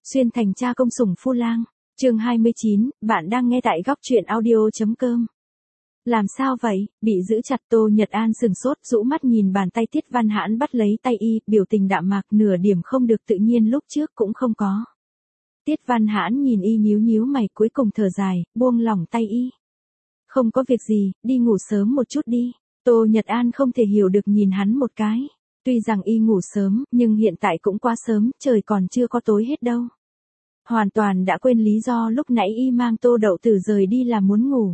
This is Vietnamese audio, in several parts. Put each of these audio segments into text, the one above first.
Xuyên thành cha công sủng phu lang. Chương 29, bạn đang nghe tại góc truyện audio.com. Làm sao vậy? Bị giữ chặt. Tô Nhật An sừng sốt, rũ mắt nhìn bàn tay Tiết Văn Hãn bắt lấy tay y, biểu tình đạm mạc, nửa điểm không được tự nhiên lúc trước cũng không có. Tiết Văn Hãn nhìn y nhíu nhíu mày, cuối cùng thở dài, buông lỏng tay y. Không có việc gì, đi ngủ sớm một chút đi. Tô Nhật An không thể hiểu được nhìn hắn một cái. Tuy rằng y ngủ sớm, nhưng hiện tại cũng quá sớm, trời còn chưa có tối hết đâu. Hoàn toàn đã quên lý do lúc nãy y mang Tô Đậu Tử rời đi là muốn ngủ.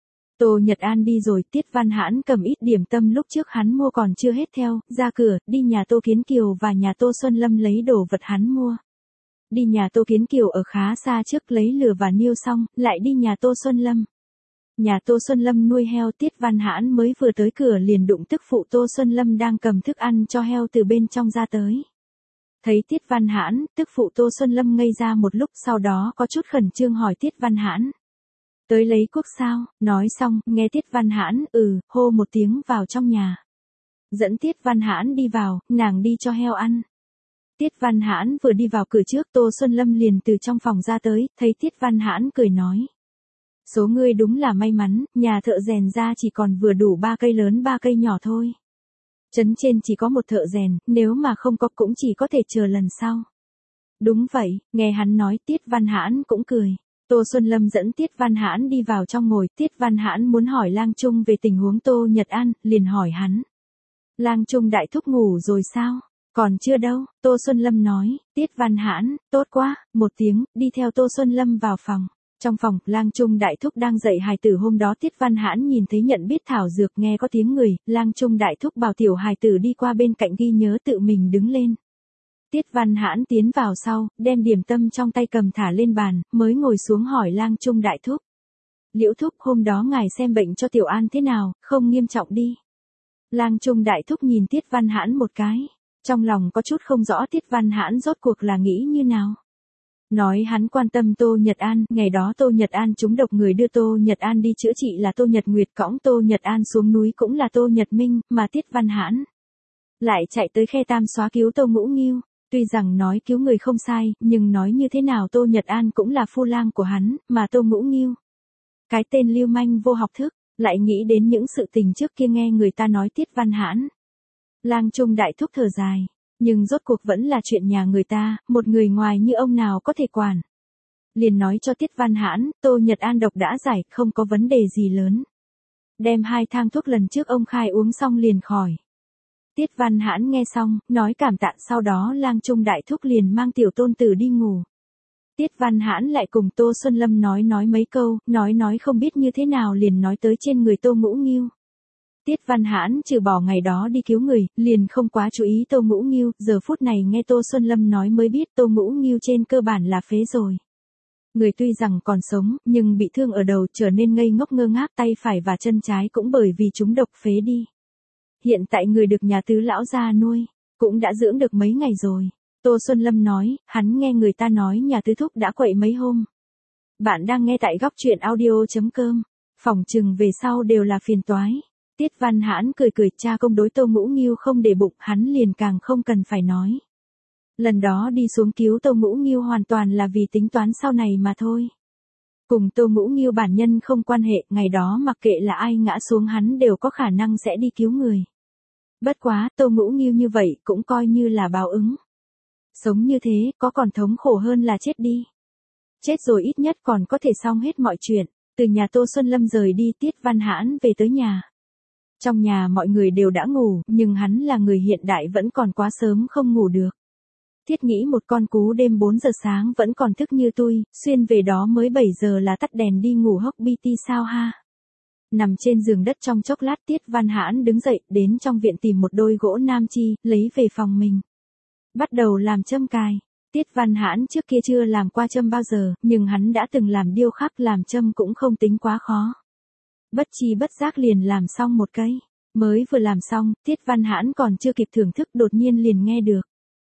Tô Nhật An đi rồi, Tiết Văn Hãn cầm ít điểm tâm lúc trước hắn mua còn chưa hết theo, ra cửa, đi nhà Tô Kiến Kiều và nhà Tô Xuân Lâm lấy đồ vật hắn mua. Đi nhà Tô Kiến Kiều ở khá xa trước lấy lửa và niêu xong, lại đi nhà Tô Xuân Lâm. Nhà Tô Xuân Lâm nuôi heo, Tiết Văn Hãn mới vừa tới cửa liền đụng tức phụ Tô Xuân Lâm đang cầm thức ăn cho heo từ bên trong ra tới. Thấy Tiết Văn Hãn, tức phụ Tô Xuân Lâm ngây ra một lúc, sau đó có chút khẩn trương hỏi Tiết Văn Hãn. Tới lấy cuốc sao? Nói xong, nghe Tiết Văn Hãn, hô một tiếng vào trong nhà. Dẫn Tiết Văn Hãn đi vào, nàng đi cho heo ăn. Tiết Văn Hãn vừa đi vào cửa trước, Tô Xuân Lâm liền từ trong phòng ra tới, thấy Tiết Văn Hãn cười nói. Số ngươi đúng là may mắn, nhà thợ rèn ra chỉ còn vừa đủ 3 cây lớn 3 cây nhỏ thôi. Trấn trên chỉ có một thợ rèn, nếu mà không có cũng chỉ có thể chờ lần sau. Đúng vậy, nghe hắn nói Tiết Văn Hãn cũng cười. Tô Xuân Lâm dẫn Tiết Văn Hãn đi vào trong ngồi, Tiết Văn Hãn muốn hỏi Lang Trung về tình huống Tô Nhật An, liền hỏi hắn. Lang Trung đại thúc ngủ rồi sao? Còn chưa đâu, Tô Xuân Lâm nói, Tiết Văn Hãn, tốt quá, một tiếng, đi theo Tô Xuân Lâm vào phòng. Trong phòng, Lang Trung đại thúc đang dạy hài tử, hôm đó Tiết Văn Hãn nhìn thấy nhận biết thảo dược, nghe có tiếng người, Lang Trung đại thúc bảo tiểu hài tử đi qua bên cạnh ghi nhớ, tự mình đứng lên. Tiết Văn Hãn tiến vào sau, đem điểm tâm trong tay cầm thả lên bàn, mới ngồi xuống hỏi Lang Trung đại thúc. Liễu thúc, hôm đó ngài xem bệnh cho Tiểu An thế nào, không nghiêm trọng đi. Lang Trung đại thúc nhìn Tiết Văn Hãn một cái, trong lòng có chút không rõ Tiết Văn Hãn rốt cuộc là nghĩ như nào. Nói hắn quan tâm Tô Nhật An, ngày đó Tô Nhật An trúng độc, người đưa Tô Nhật An đi chữa trị là Tô Nhật Nguyệt, cõng Tô Nhật An xuống núi cũng là Tô Nhật Minh, mà Tiết Văn Hãn lại chạy tới Khe Tam Xóa cứu Tô Ngũ Nghiêu. Tuy rằng nói cứu người không sai, nhưng nói như thế nào Tô Nhật An cũng là phu lang của hắn, mà Tô Ngũ Nghiêu, cái tên lưu manh vô học thức, lại nghĩ đến những sự tình trước kia nghe người ta nói Tiết Văn Hãn. Lang Trung đại thúc thở dài, nhưng rốt cuộc vẫn là chuyện nhà người ta, một người ngoài như ông nào có thể quản. Liền nói cho Tiết Văn Hãn, Tô Nhật An độc đã giải, không có vấn đề gì lớn. Đem 2 thang thuốc lần trước ông khai uống xong liền khỏi. Tiết Văn Hãn nghe xong, nói cảm tạ, sau đó Lang Trung đại thúc liền mang tiểu tôn tử đi ngủ. Tiết Văn Hãn lại cùng Tô Xuân Lâm nói mấy câu, nói không biết như thế nào liền nói tới trên người Tô Ngũ Nghiêu. Tiết Văn Hãn trừ bỏ ngày đó đi cứu người, liền không quá chú ý Tô Ngũ Nghiêu, giờ phút này nghe Tô Xuân Lâm nói mới biết Tô Ngũ Nghiêu trên cơ bản là phế rồi. Người tuy rằng còn sống, nhưng bị thương ở đầu, trở nên ngây ngốc ngơ ngác, tay phải và chân trái cũng bởi vì chúng độc phế đi. Hiện tại người được nhà Tứ lão gia nuôi, cũng đã dưỡng được mấy ngày rồi. Tô Xuân Lâm nói, hắn nghe người ta nói nhà Tứ thúc đã quậy mấy hôm. Bạn đang nghe tại góc truyện audio.com, phỏng chừng về sau đều là phiền toái. Tiết Văn Hãn cười cười, cha công đối Tô Ngũ Nghiêu không để bụng, hắn liền càng không cần phải nói. Lần đó đi xuống cứu Tô Ngũ Nghiêu hoàn toàn là vì tính toán sau này mà thôi. Cùng Tô Ngũ Nghiêu bản nhân không quan hệ, ngày đó mặc kệ là ai ngã xuống hắn đều có khả năng sẽ đi cứu người. Bất quá, Tô Ngũ Nghiêu như vậy cũng coi như là báo ứng. Sống như thế, có còn thống khổ hơn là chết đi. Chết rồi ít nhất còn có thể xong hết mọi chuyện. Từ nhà Tô Xuân Lâm rời đi, Tiết Văn Hãn về tới nhà. Trong nhà mọi người đều đã ngủ, nhưng hắn là người hiện đại vẫn còn quá sớm không ngủ được. Thiết nghĩ một con cú đêm 4 giờ sáng vẫn còn thức như tôi, xuyên về đó mới 7 giờ là tắt đèn đi ngủ hốc BT sao ha. Nằm trên giường đất trong chốc lát, Tiết Văn Hãn đứng dậy, đến trong viện tìm một đôi gỗ nam chi, lấy về phòng mình. Bắt đầu làm châm cài. Tiết Văn Hãn trước kia chưa làm qua châm bao giờ, nhưng hắn đã từng làm điêu khắc, làm châm cũng không tính quá khó. Bất chi bất giác liền làm xong một cây. Mới vừa làm xong, Tiết Văn Hãn còn chưa kịp thưởng thức, đột nhiên liền nghe được.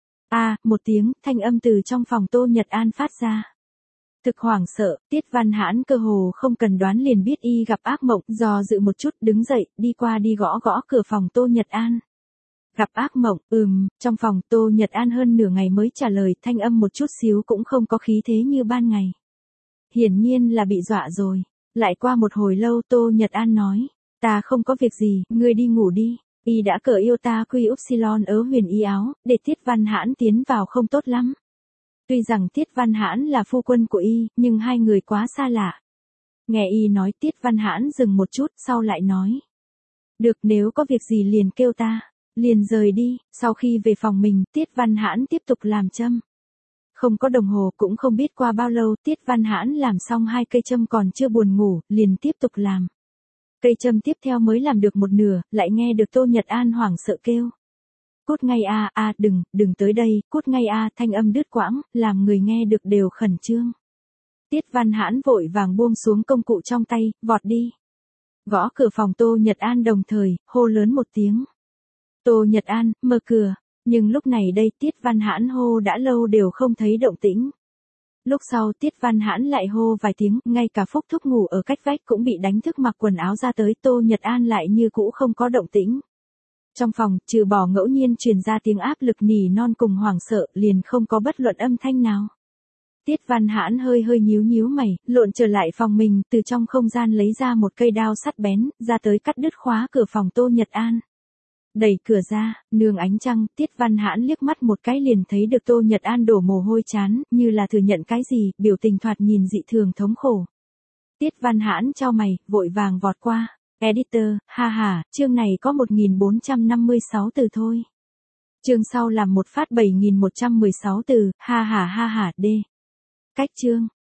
Một tiếng, thanh âm từ trong phòng Tô Nhật An phát ra. Thực hoảng sợ, Tiết Văn Hãn cơ hồ không cần đoán liền biết y gặp ác mộng, do dự một chút đứng dậy, đi qua đi gõ gõ cửa phòng Tô Nhật An. Gặp ác mộng, trong phòng Tô Nhật An hơn nửa ngày mới trả lời, thanh âm một chút xíu cũng không có khí thế như ban ngày. Hiển nhiên là bị dọa rồi. Lại qua một hồi lâu Tô Nhật An nói, ta không có việc gì, ngươi đi ngủ đi. Y đã cởi yêu ta quy upsilon ở huyền y áo, để Tiết Văn Hãn tiến vào không tốt lắm. Tuy rằng Tiết Văn Hãn là phu quân của Y, nhưng hai người quá xa lạ. Nghe Y nói Tiết Văn Hãn dừng một chút, sau lại nói. Được, nếu có việc gì liền kêu ta. Liền rời đi. Sau khi về phòng mình, Tiết Văn Hãn tiếp tục làm châm. Không có đồng hồ, cũng không biết qua bao lâu, Tiết Văn Hãn làm xong 2 cây châm còn chưa buồn ngủ, liền tiếp tục làm. Cây châm tiếp theo mới làm được một nửa, lại nghe được Tô Nhật An hoảng sợ kêu. Cút ngay a, đừng tới đây, cút ngay a, thanh âm đứt quãng, làm người nghe được đều khẩn trương. Tiết Văn Hãn vội vàng buông xuống công cụ trong tay, vọt đi. Gõ cửa phòng Tô Nhật An đồng thời, hô lớn một tiếng. Tô Nhật An, mở cửa. Nhưng lúc này đây Tiết Văn Hãn hô đã lâu đều không thấy động tĩnh. Lúc sau Tiết Văn Hãn lại hô vài tiếng, ngay cả Phúc Thúc ngủ ở cách vách cũng bị đánh thức mặc quần áo ra tới, Tô Nhật An lại như cũ không có động tĩnh. Trong phòng, trừ bỏ ngẫu nhiên truyền ra tiếng áp lực nỉ non cùng hoảng sợ, liền không có bất luận âm thanh nào. Tiết Văn Hãn hơi nhíu mày, lộn trở lại phòng mình, từ trong không gian lấy ra một cây đao sắt bén, ra tới cắt đứt khóa cửa phòng Tô Nhật An. Đẩy cửa ra, nương ánh trăng, Tiết Văn Hãn liếc mắt một cái liền thấy được Tô Nhật An đổ mồ hôi chán, như là thừa nhận cái gì, biểu tình thoạt nhìn dị thường thống khổ. Tiết Văn Hãn chau mày, vội vàng vọt qua. Editor, chương này có 1456 từ thôi. Chương sau làm một phát 7116 từ, D. Cách chương.